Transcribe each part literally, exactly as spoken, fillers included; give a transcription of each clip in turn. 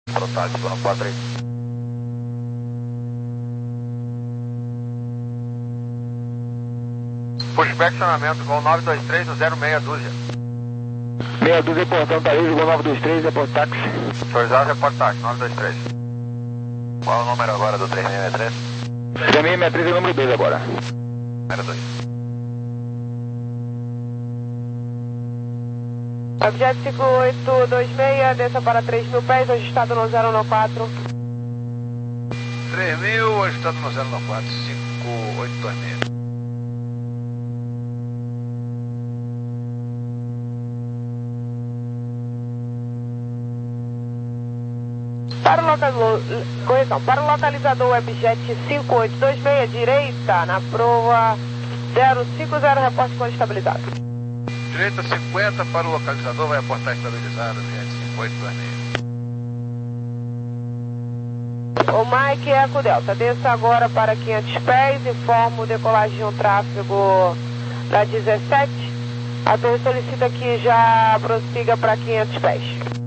Protáxi, no quatro três. Pushback acionamento, Gol nove dois três no zero meia dúzia. Meia dúzia, portão Taíde, Gol nove dois três, report táxi. Autorizado, report táxi, nove dois três. Qual é o número agora do três seis seis três? três seis seis três é o número dois agora. Número dois. Objeto cinco oito dois seis, desça para três mil pés, ajustado no zero um quatro. três mil, ajustado no zero um quatro, cinco oito dois seis. Para o, local... Correção. Para o localizador Webjet cinco oito dois seis, direita, na prova zero cinco zero, reporte com estabilizado. Direita cinquenta para o localizador, vai aportar estabilizado, cinco oito dois seis. O Mike Eco Delta, desça agora para quinhentos pés, informo decolagem de um tráfego da dezessete. A torre solicita que já prossiga para quinhentos pés.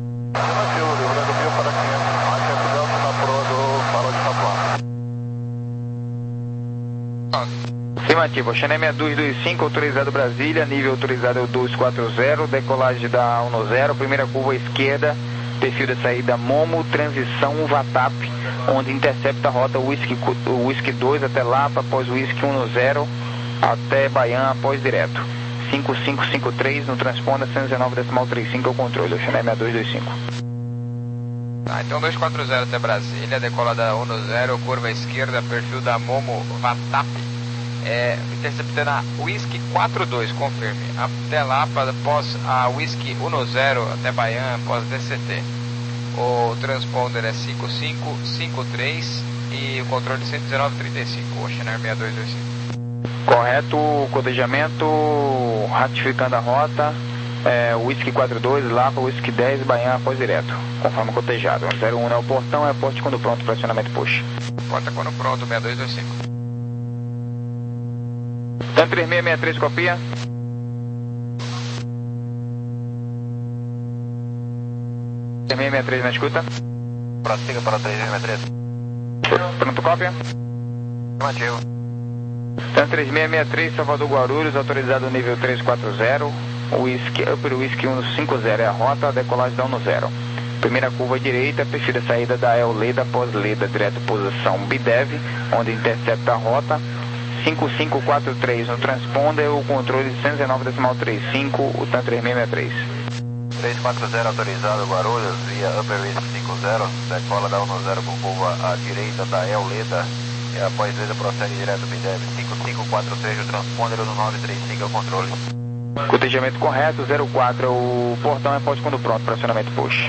Afirmativo, Oceané seis dois dois cinco, autorizado Brasília, nível autorizado é o dois quatro zero, decolagem da um zero, primeira curva esquerda, perfil da saída Momo, transição Vatap, onde intercepta a rota Whisky, Whisky dois até Lapa, após Whisky um zero, até Baian, após direto. cinco cinco cinco três no transponder cento e dezenove decimal trinta e cinco é o controle, Oceané seis dois dois cinco. Tá, então dois quatro zero até Brasília, decolada um zero, curva esquerda, perfil da Momo Vatap, é, interceptando a Whisky quatro dois, confirme, até Lapa, após a Whisky um zero, até Baian, após D C T. O transponder é cinco cinco cinco três e o controle cento e dezenove trinta e cinco, Oceaner seis dois dois cinco. Correto, cotejamento, ratificando a rota, é, Whisky quatro dois, Lapa, Whisky dez, Baian, após direto, conforme cotejado. zero um é o portão, é porte quando pronto para acionamento push. Porta quando pronto, seis dois dois cinco. Tanto três seis seis três, copia. três seis seis três na escuta. Prossiga para três seis seis três. Pronto, cópia. Afirmativo. Tanto três seis seis três, Salvador Guarulhos, autorizado nível três quatro zero. Whisky, Upper Whisky cento e cinquenta é a rota, decolagem da um zero. Primeira curva direita, perfil da saída da El Leda, após Leda, direto posição Bidev, onde intercepta a rota. cinco cinco quatro três no transponder, o controle de cento e dezenove decimal trinta e cinco, o TAN três seis seis três. três quatro zero autorizado Guarulhos, via Upper Whisky cinco zero, decola da um zero com curva à direita da El Leda, e após Leda prossegue direto Bidev, cinco cinco quatro três, o transponder no nove três cinco é o controle. Cotejamento correto, zero quatro, o portão é poste quando pronto para acionamento push.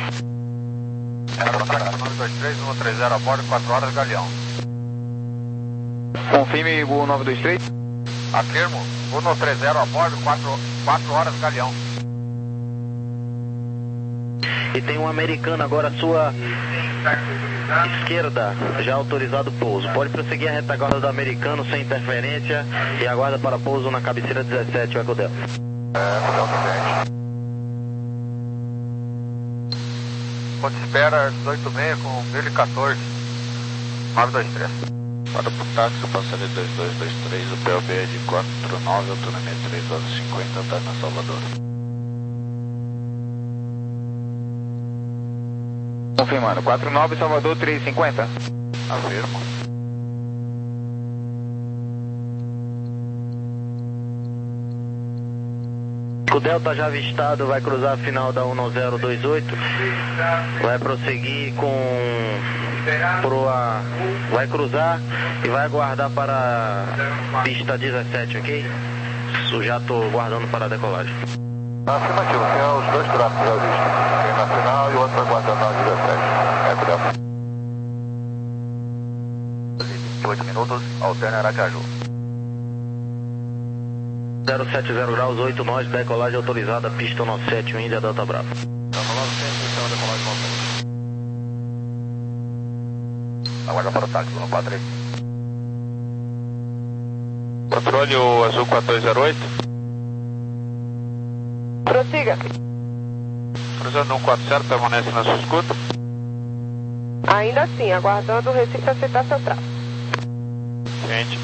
nove dois três, um três zero a bordo, quatro horas, Galeão. Confirme o nove dois três. Afirmo, um três zero a bordo, quatro horas, Galeão. E tem um americano agora à sua esquerda, já autorizado pouso. Pode prosseguir a retaguarda do americano sem interferência e aguarda para pouso na cabeceira dezessete, o Eco Delta. É, totalmente. Ponte espera dezoito seis com mil e quatorze. nove dois três. Para o táxi, passaria dois dois dois três, o P O B é de quatro nove, autonomia três horas e cinquenta, está na Salvador. Confirmando, quatro nove, Salvador, três cinquenta. Afirmo. O Delta já avistado, vai cruzar a final da um zero dois oito, vai prosseguir com proa, vai cruzar e vai aguardar para a pista dezessete, ok? Eu já estou guardando para a decolagem. Afirmativo, tem os dois tráficos já vistos, tem na final e o outro aguardando na dezessete. É, Delta. vinte e oito minutos, alterna Aracaju. zero sete zero graus, oito nós, decolagem autorizada, pista nove sete um, Índia Delta Bravo. Decolagem sem inscrição, decolagem nove sete. Aguarda para o táxi, no quatro três. Controle o Azul quatro dois zero oito. Prossiga. Cruzando um quatro zero, permanece na sua escuta. Ainda assim, aguardando o Recife aceitar seu tráfego. Gente.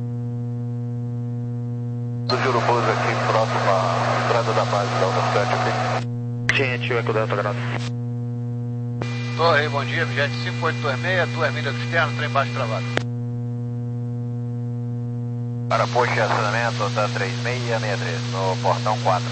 Do Jurubus aqui, próximo à entrada da base da Onda sete, ok? Ciente, Eco Delta, graças. Torre, bom dia, Jet cinco oito dois seis, duas milhas do externo, trem baixo travado. Para posto de acionamento da três seis seis três, no portão quatro.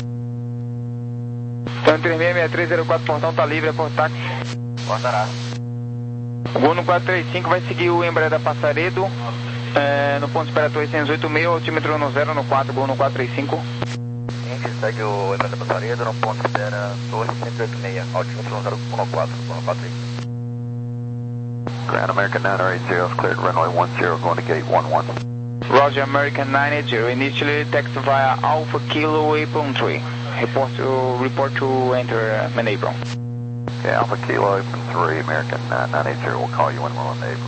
Então, três seis seis três zero quatro, portão tá livre, é por táxi. Portará. O voo no quatro três cinco vai seguir o Embraer da Passaredo, é, no ponto esperatório seiscentos e oitenta e seis, altímetro no zero no quatro, gol no quatro três cinco. A gente segue o Embraer da Passaredo, no ponto espera torre cento e oitenta e seis, altímetro no zero no quatro, gol no quatro três cinco. Grand American nine eight zero is cleared, runway one zero, going to gate one one. Roger, American nine eight zero, initially taxi via Alpha Kilo Apron three. Report to, report to enter uh, main apron. Okay, Alpha Kilo Apron three, American uh, nine eight zero, we'll call you when we're on the apron.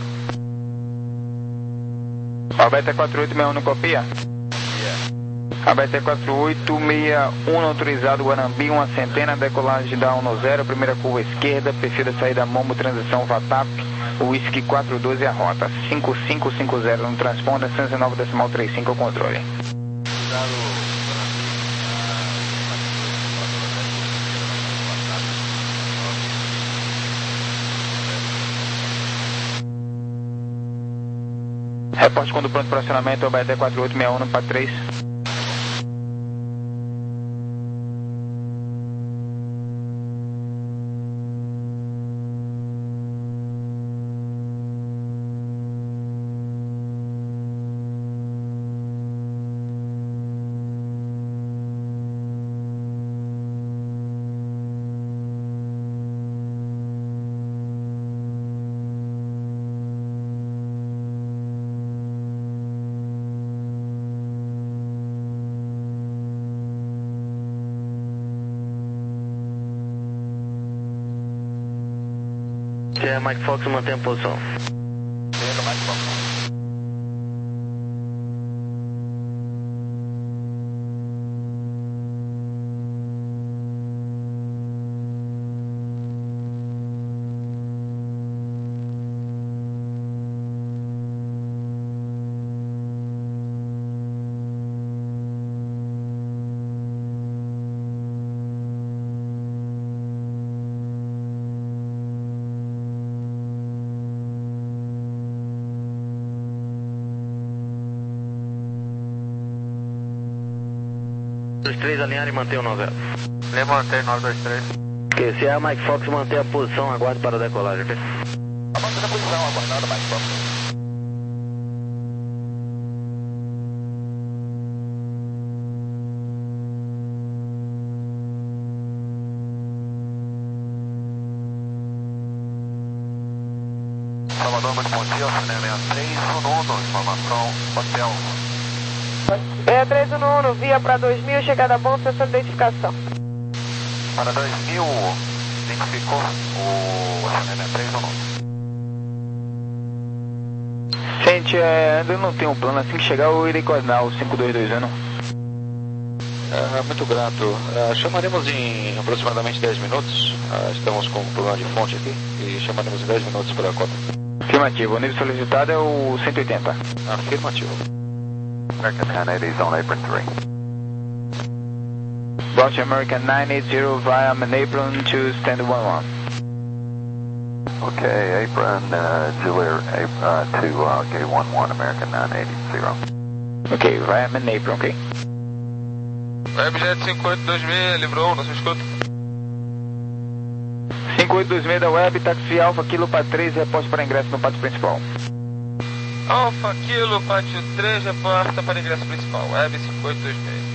Alberta quatro oito seis um no copia? Yeah. Alberta quatro oito seis um autorizado, Guarambi, uma centena, decolagem da um zero, primeira curva esquerda, perfil da saída Momo, transição Vatap, Whisky quatro doze a rota, cinco cinco cinco zero no transponder, cento e nove decimal trinta e cinco o controle. Reporte quando pronto para acionamento, O B D quatro oito seis um no P A C três. Se é Mike Fox, mantém a posição. Chega, Mike Fox. Os três alinharem e manter o nove zero. Lembra manter nove dois três. Ok, se é a Mike Fox, manter a posição, aguarde para a decolagem, ok? Tá mantendo a posição, aguardando Mike Fox. Salvador, muito bom dia, sessenta e três, Ununo, informação, hotel. seis três um um, via para dois mil, chegada bom, sessão de identificação. Para dois mil, identificou o sessenta e três Ununo. Gente, é, ainda não tem um plano, assim que chegar eu irei coordenar o cinco dois dois um. É, muito grato. É, chamaremos em aproximadamente dez minutos. É, estamos com um problema de fonte aqui e chamaremos em dez minutos para a cota. Afirmativo, o nível solicitado é o cento e oitenta. Afirmativo. American nine eighty is on apron three. Roger, American nine eight zero via main apron to stand one one. Okay, apron, uh, Juliet, uh, to uh, gate one one, American nine eighty zero. Ok, via main apron, ok. Webjet cinco oito dois seis, livrou, não se escuta. cinco oito dois seis da Web, táxi Alfa, Kilo P A três, reporte para ingresso no pátio principal. Alfa, Kilo, pátio três, reporta para ingresso principal. Web cinco oito dois seis.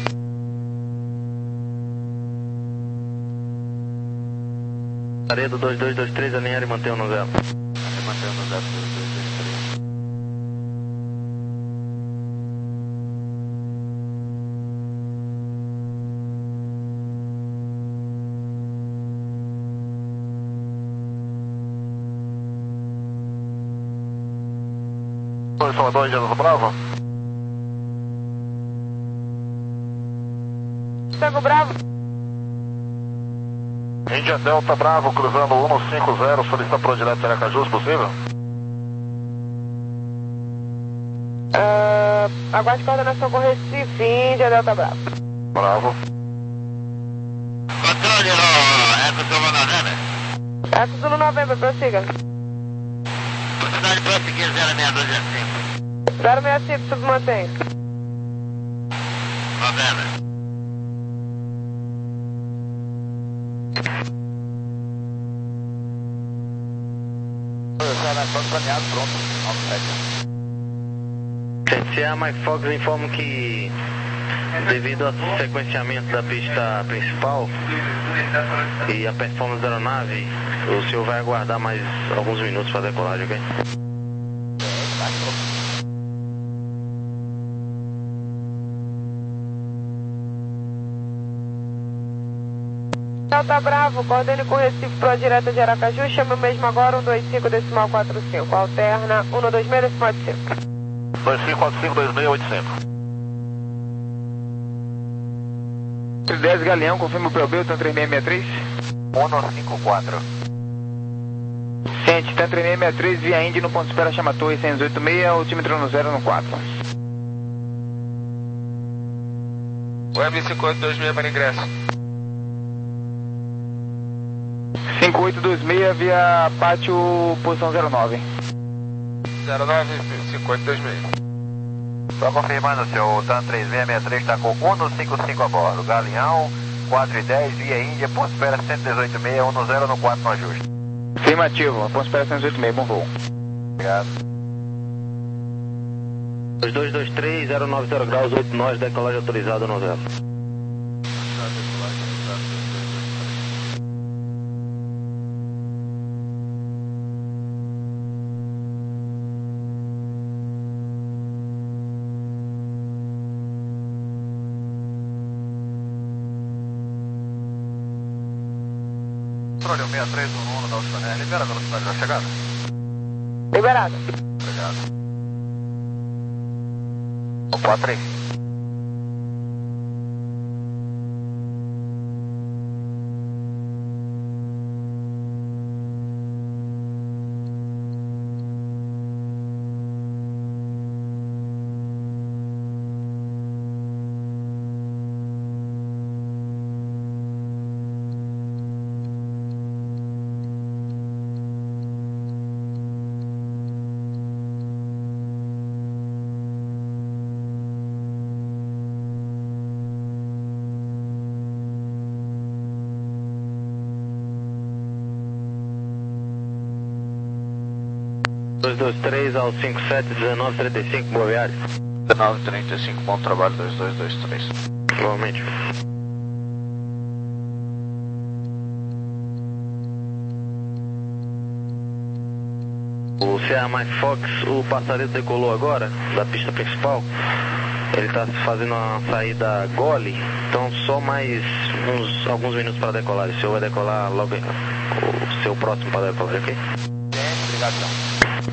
Paredo dois dois dois três, alinhar e manter o nove zero. Manter o zero dois dois dois três. Oi, Salvador, Indiana Bravo. Tango Bravo. Índia Delta Bravo, cruzando um cinquenta, solicita pro direto de Aracaju, se possível? Uh, aguarde coordenação com Recife, Índia Delta Bravo. Bravo. Controle no Eco Zulu November. Eco Zulu November, prossiga. Possibilidade de prosseguir zero seis dois cinco. zero seis cinco, submantém. November. Planeado, pronto. C A Mike Fox informa que, devido ao sequenciamento da pista principal e a performance da aeronave, o senhor vai aguardar mais alguns minutos para a decolagem, ok? Delta Bravo, coordene com Recife Pro direta de Aracaju, chama mesmo agora um dois cinco decimal quatro cinco, alterna um dois seis decimal oito cinco. dois cinco quatro cinco dois seis oito cinco. dez Galeão, confirma o P O B, o TAM três seis seis três. um cinco quatro. Ciente, TAM três seis seis três, via Indy no ponto de espera, chama Torre seis oito seis, altímetro no zero no quatro. Web cinco oito dois seis para ingresso. cinco oito dois seis, via pátio, posição zero nove. zero nove cinco oito dois seis. Só confirmando, senhor, o TAM três seis seis três está com um cinco cinco a bordo. Galeão, quatro e dez, via Índia, ponto de espera cento e dezoito seis, um zero no quatro no ajuste. Afirmativo, ponto de espera cento e dezoito seis, bom voo. Obrigado. dois dois dois três, zero nove zero graus, oito nós, decolagem autorizada no zero. Controle seis três um um da Ultraner, libera a velocidade da chegada. Liberado. Obrigado. quatro três. dois dois três ao cinco sete, dezenove trinta e cinco, boa viagem. dezenove trinta e cinco, bom trabalho, dois dois dois três. Igualmente. O C A Mike Fox, o passarinho decolou agora, da pista principal. Ele está fazendo uma saída gole, então só mais uns, alguns minutos para decolar. O senhor vai decolar logo o seu próximo para decolar, ok? Obrigado, então.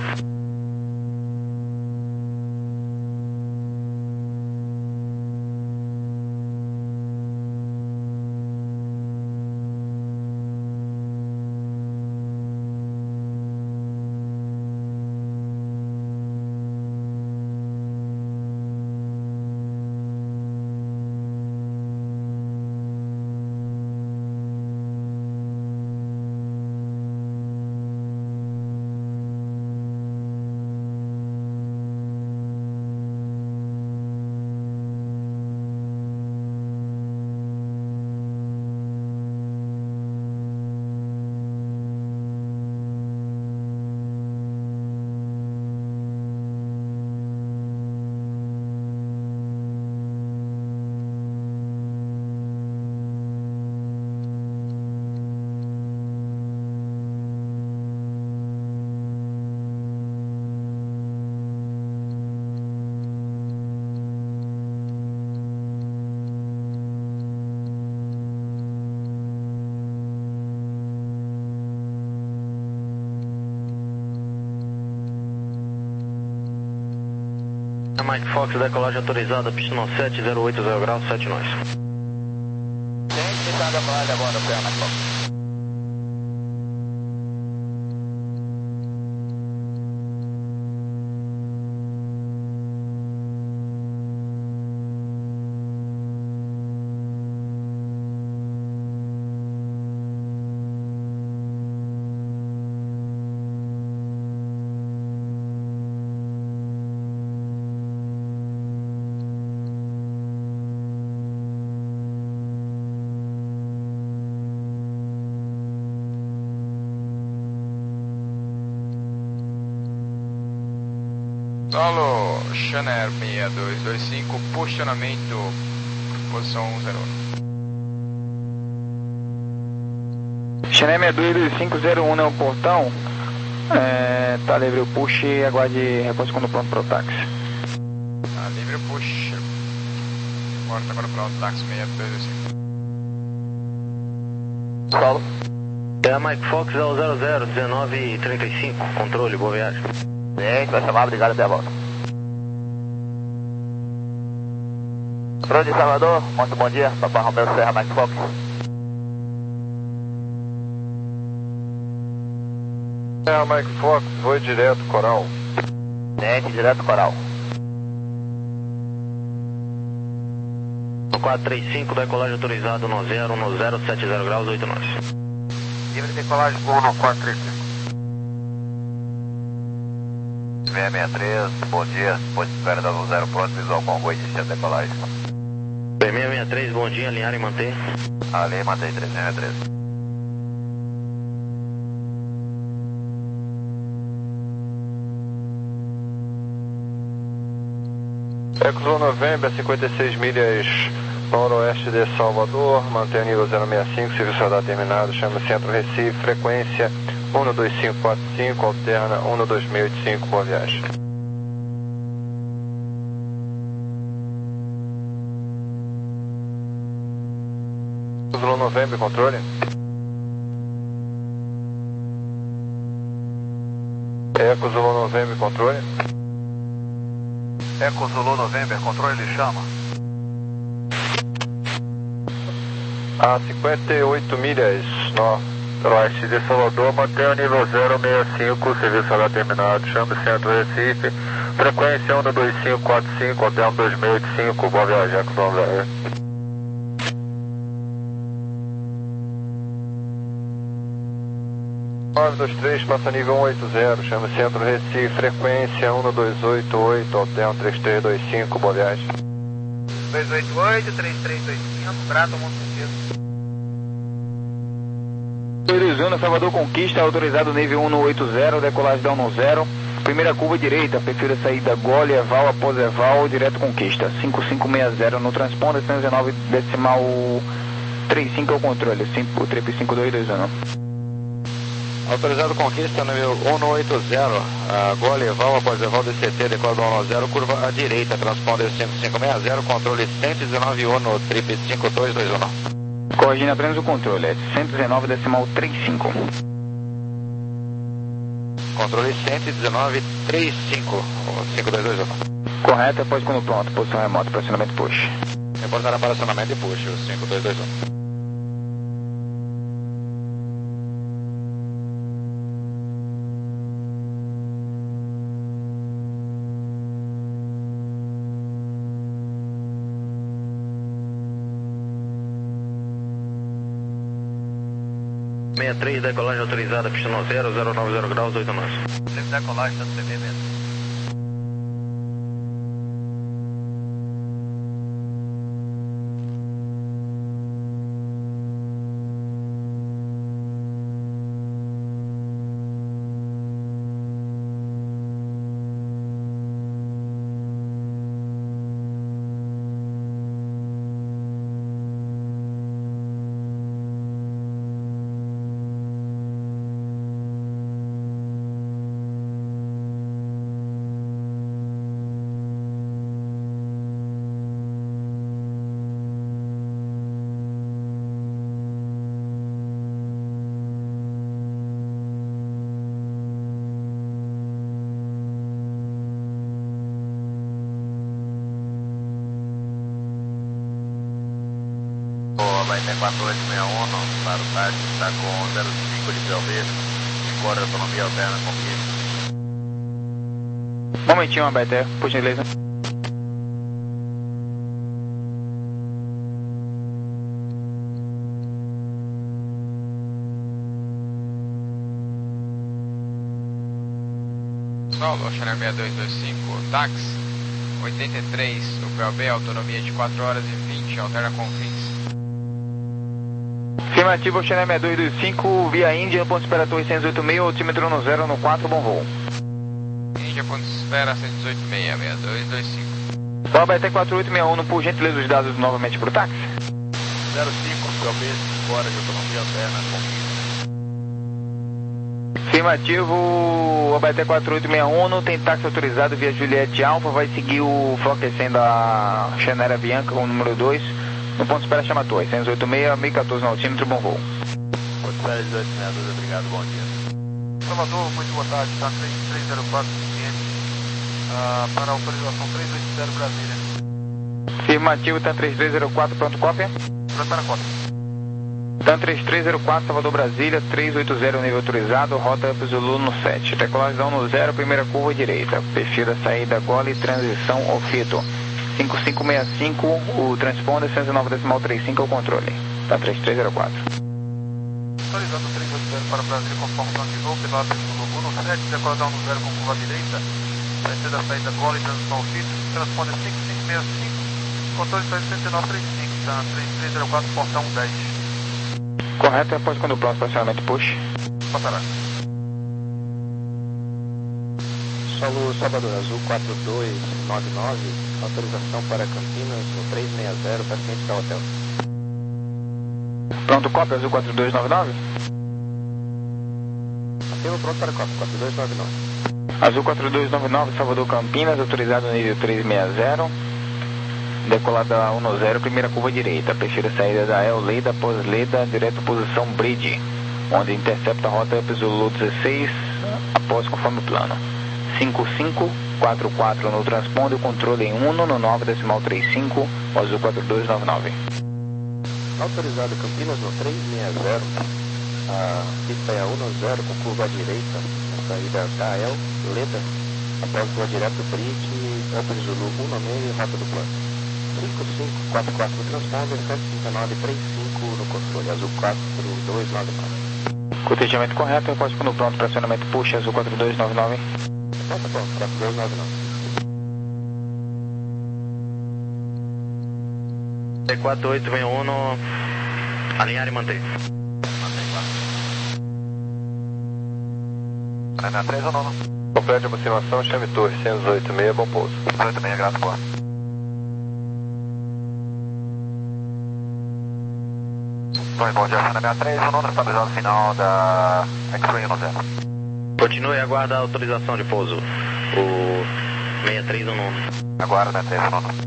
Mike Fox, decolagem autorizada, pista nove sete, zero oito zero graus, sete nós. Tem que estar a decolagem agora, Mike Fox. Solo Channel seis dois dois cinco, posicionamento, posição zero um. Channel seis dois dois cinco zero um é o portão, é, tá livre o push e aguarde repouso quando pronto para o táxi. Tá livre o push, porta agora para o táxi seis dois dois cinco. Paulo. É a Mike Fox é o zero zero dezenove trinta e cinco, controle, boa viagem. Bem, vai chamar, obrigado, até a volta. Controle de Salvador, muito bom dia, Papai Romeu Serra, Mike Fox. É, Mike Fox, voo direto, Coral. Tente, direto, Coral. quatro três cinco, decolagem autorizado no zero, no zero sete zero graus, oito nós. Livre decolagem com no quatro três cinco. seis seis três, bom dia, depois de espera da zero pronto, visual com voo de decolagem. seis seis seis três, bom dia, alinhar e manter. Ali, mantém três seis seis três. Exo November, cinquenta e seis milhas noroeste de Salvador, mantém nível zero seis cinco, serviço radar terminado, chama Centro Recife, frequência um dois cinco quatro cinco, alterna um dois seis oito cinco, boa viagem. Exo November, controle. Eco Zulu November, controle. Eco Zulu November, controle, ele chama. A cinquenta e oito milhas noroeste de Salvador, mantém o nível zero seis cinco, serviço radar terminado, chame Centro Recife, frequência um dois cinco quatro cinco, hotel um dois seis oito cinco, boa viagem, Eco Zulu November. nove dois três, passa nível um oito zero, chama Centro Recife, frequência um dois oito oito, hotel três três dois cinco, boa viagem. dois oito oito, três três dois cinco, Prato, Montevideo. Arizona, Salvador Conquista, autorizado nível um oito zero, decolagem da um zero, primeira curva direita, perfil da saída Gole, Eval, após Eval, direto Conquista, cinco cinco seis zero no transponder, cento e dezenove decimal trinta e cinco é o controle, o trip cinco dois dois um. Autorizado Conquista, nível um oito zero, uh, Gole, Eval, após Eval, D C T, decola do um zero, curva à direita, transponder cinco cinco seis zero, controle cento e dezenove Uno, trip cinco dois dois um. Corrigindo apenas o controle, é cento e dezenove decimal trinta e cinco. Controle cento e dezenove trinta e cinco, cinco dois dois um. Correto, após quando pronto, posição remota, pressionamento push. Reportará para acionamento e push, o cinco dois dois um. seis três, decolagem autorizada, pista no zero, zero nove zero graus, oito nós. Livre decolagem, tanto C B mesmo. Vai ter quatro oito seis um para o táxi, está com zero cinco de P O B, e corre autonomia alterna com Momentinho, Abaeté, por gentileza. Solo, Channel seis dois dois cinco, táxi, oitenta e três, o P O B, autonomia de quatro horas e vinte, alterna com fins. Afirmativo, Channel seis dois dois cinco, via Índia, ponto esperatório oitocentos e oitenta e seis, altímetro no zero no quatro, bom voo. Índia aqui é ponto de espera cento e dezoito seis, seis dois dois cinco. Bob A T quatro oito seis um, por gentileza os dados novamente para o táxi. zero cinco, Belbês, fora de autonomia alterna, conquista. Afirmativo, Bob A T quatro oito seis um, tem táxi autorizado via Juliette Alfa, vai seguir o Floquecendo a Xanera Bianca com o número dois, no ponto de espera chama Torre, cento e dezoito seis, mil e quatorze no altímetro, bom voo. Ponto de espera dezoito sessenta e dois, obrigado, bom dia. Salvador, muito boa tarde, está três três zero quatro suficiente uh, para autorização três oito zero Brasília. Afirmativo, TAM três três zero quatro, pronto, cópia? Pronto para cópia. TAM três três zero quatro, Salvador, Brasília, trezentos e oitenta, nível autorizado, rota Up Zulu no sete. Decolagem da um zero, primeira curva direita, perfil da saída Gole, transição Ofito. cinco cinco seis cinco, o transponder cento e nove decimal trinta e cinco é o controle. TAM três três zero quatro. Autorizando três oito zero para Brasília, conformação de voo, pela Up Zulu um sete, decola da um zero com curva direita, saída da saída Gole, transição Ofito, transponder cinco cinco seis cinco, controle cento e nove trinta e cinco, TAM três três zero quatro, portão dez. Correto, após quando o próximo acionamento push. Passará. Solo Salvador, Azul quatro dois nove nove, autorização para Campinas no três seis zero, paciente da hotel. Pronto, cópia, Azul quatro dois nove nove? Apelo pronto para cópia, quatro dois nove nove. Azul quatro dois nove nove, Salvador Campinas, autorizado no nível três seis zero. Decolada um zero, primeira curva direita, perfil saída da El Leda, pós Leda, direto posição Bridge, onde intercepta a rota Up Zulu dezesseis, após conforme o plano. cinco cinco quatro quatro no transponder, controle em um no nove decimal trinta e cinco, Azul quatro dois nove nove. Autorizado Campinas no três seis zero, a pista é a um zero com curva à direita, na saída da El Leda, após voa direto Bridge, Up Zulu um no meio, rota do plano. cinco cinco quatro quatro no transponder, cento e trinta e nove trinta e cinco no controle, Azul quatro dois nove nove. Cortejamento correto, após quando pronto para acionamento push, Azul quatro dois nove nove. Pronto, pronto, quatro dois nove nove. T quatro oito seis um, alinhar e manter. Mantém, claro. Na três ou não? Complete a aproximação, chame Torre, cento e dezoito seis, bom pouso. cento e dezoito seis, graças, boa. Torre, bom dia, na sessenta e três, o número estabilizado final da X-Ray um zero. Continue e aguarda a autorização de pouso. O sessenta e três um nove. Aguarda, três um nove.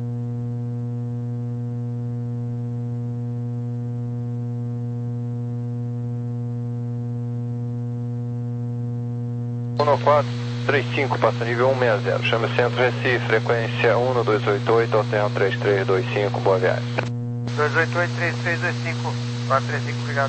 um quatro três cinco, passa nível um seis zero, chame Centro Recife, frequência um dois oito oito, alterna três três dois cinco, boa viagem. dois oito oito, três três dois cinco, quatro três cinco, obrigado.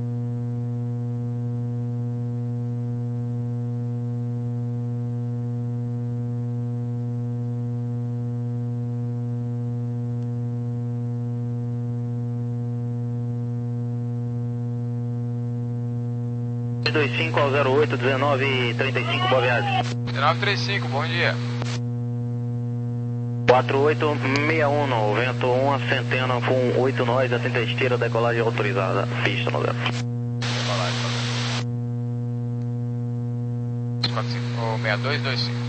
dois cinco ao zero oito, dezenove trinta e cinco, boa viagem. dezenove trinta e cinco, bom dia. quatro oito seis um, vento um, centena com oito nós, atenta esteira, decolagem autorizada, pista no zero. Decolagem, quatro cinco, seis dois dois cinco.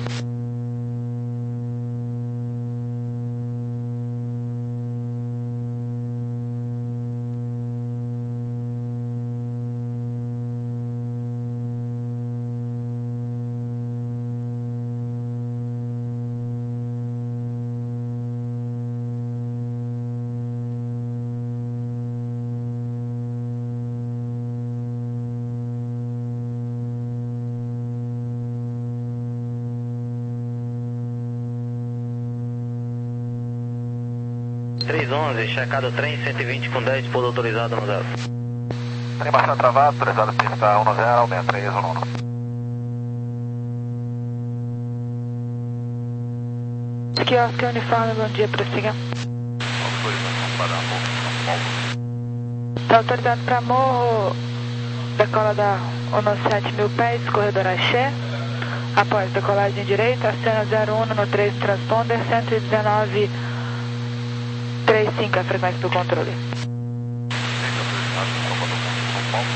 três onze, checado trem, cento e vinte com dez, pouso autorizado no zero. Trem bastante travado, autorizado pista um zero, aumenta três um nove. Aqui, Oscar Uniforme, bom dia, prossiga. Autorização para Morro. Está autorizado para Morro, decola da um sete mil pés, corredor Axé. Após decolagem direita, acena zero um no três transponder, cento e dezenove trinta e cinco, a frequência do controle.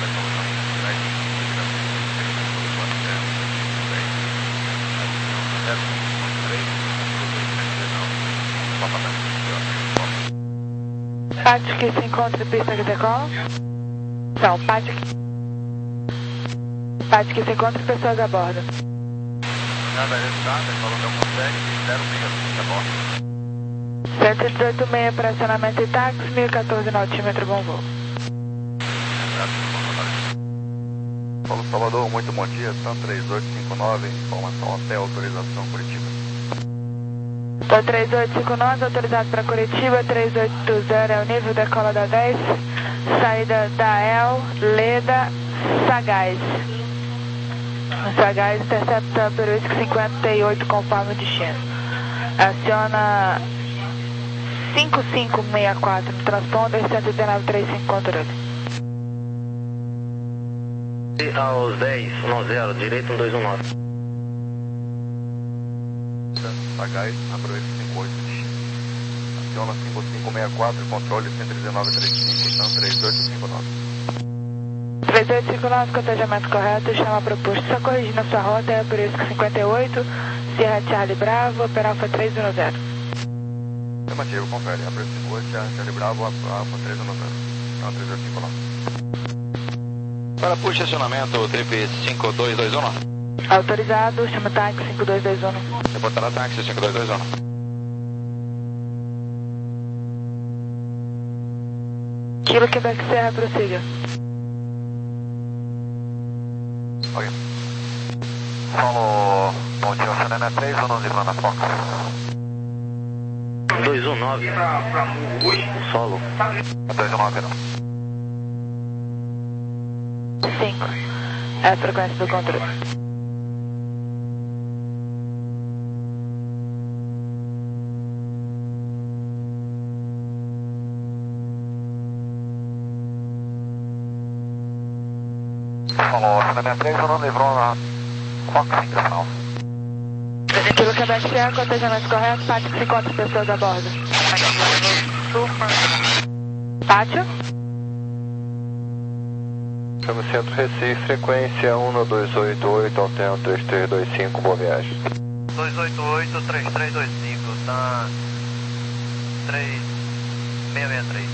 zero Pátio que se encontra em pista que decola? Não, pátio que... Pátio que se encontra pessoas a bordo. Nada registrado, decola não consegue, zero milhas a bordo. cento e dezoito meia para acionamento e táxi, mil e quatorze nautímetro, bom voo. Paulo Salvador, muito bom dia, São três oito cinco nove, informação até autorização Curitiba. Tô três oito cinco nove, autorizado para Curitiba, três oito zero é o nível, decola da dez, saída da El, Leda, Sagaz. Sagaz intercepta Peruísque cinquenta e oito conforme o destino. Aciona cinco cinco seis quatro no transponder, cento e dezenove trinta e cinco controle. Aos dez, um zero, direito um dois um nove. Sagaz, Peruísque cinquenta e oito, destino. Aciona cinco cinco seis quatro, controle cento e dezenove trinta e cinco, São três oito cinco nove. três oito cinco nove, cotejamento correto, chama proposto. Só corrigindo a sua rota, é Peruísque cinquenta e oito, Sierra Charlie Bravo, Opera Alfa três um zero. Afirmativo, confere. A Peruísque cinquenta e oito, Sierra Charlie Bravo, Alfa três um zero. Não, três oito cinco nove. Para push acionamento, trip cinco dois dois um. Autorizado, chama táxi cinco dois dois um. Reportar a táxi cinco dois dois um. Kilo Quebec Serra, prossiga. Ok. Solo, bom dia, o N três um não livrando a Fox. dois um nove. Solo. dois um nove não. cinco. É a frequência do controle. Falou, N três um não livrou na Fox final. Kilo Quebec Serra, cotejamento correto, pátio que se encontra pessoas a bordo. Pátio? Chama Centro Recife, frequência um dois oito oito, alterno três três dois cinco, boa viagem. dois oito oito, três três dois cinco, tá três seis seis três.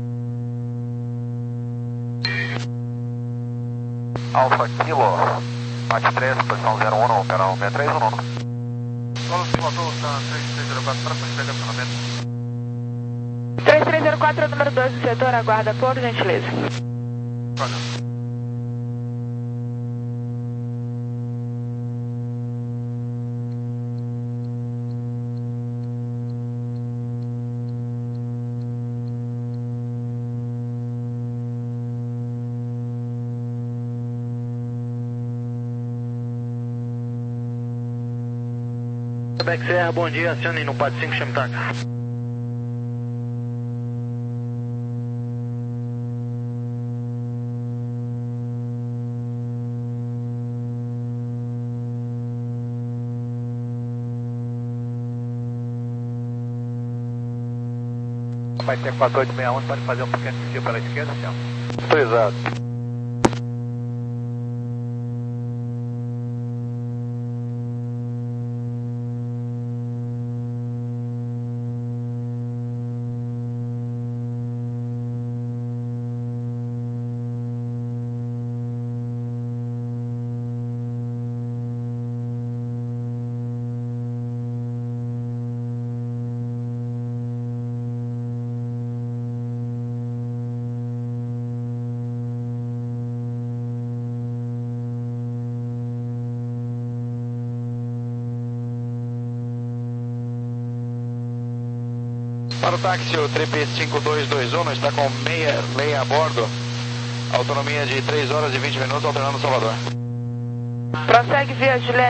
Alfa Kilo, Mate três, posição zero um, opera seis três um nove. Paulo Salvador, tá três três zero quatro, para conseguir acionamento. três três zero quatro é o número dois do setor, aguarda por gentileza. Pronto. Quebec Serra, bom dia, acione no Pátio cinco, chame táxi. Vai ter quatro oito seis um, pode fazer um pequeno desvio pela esquerda, senhor? Autorizado. Para o táxi, o trip cinco dois dois um está com meia, meia a bordo. Autonomia de três horas e vinte minutos, alternando Salvador. Prossegue via Juliette.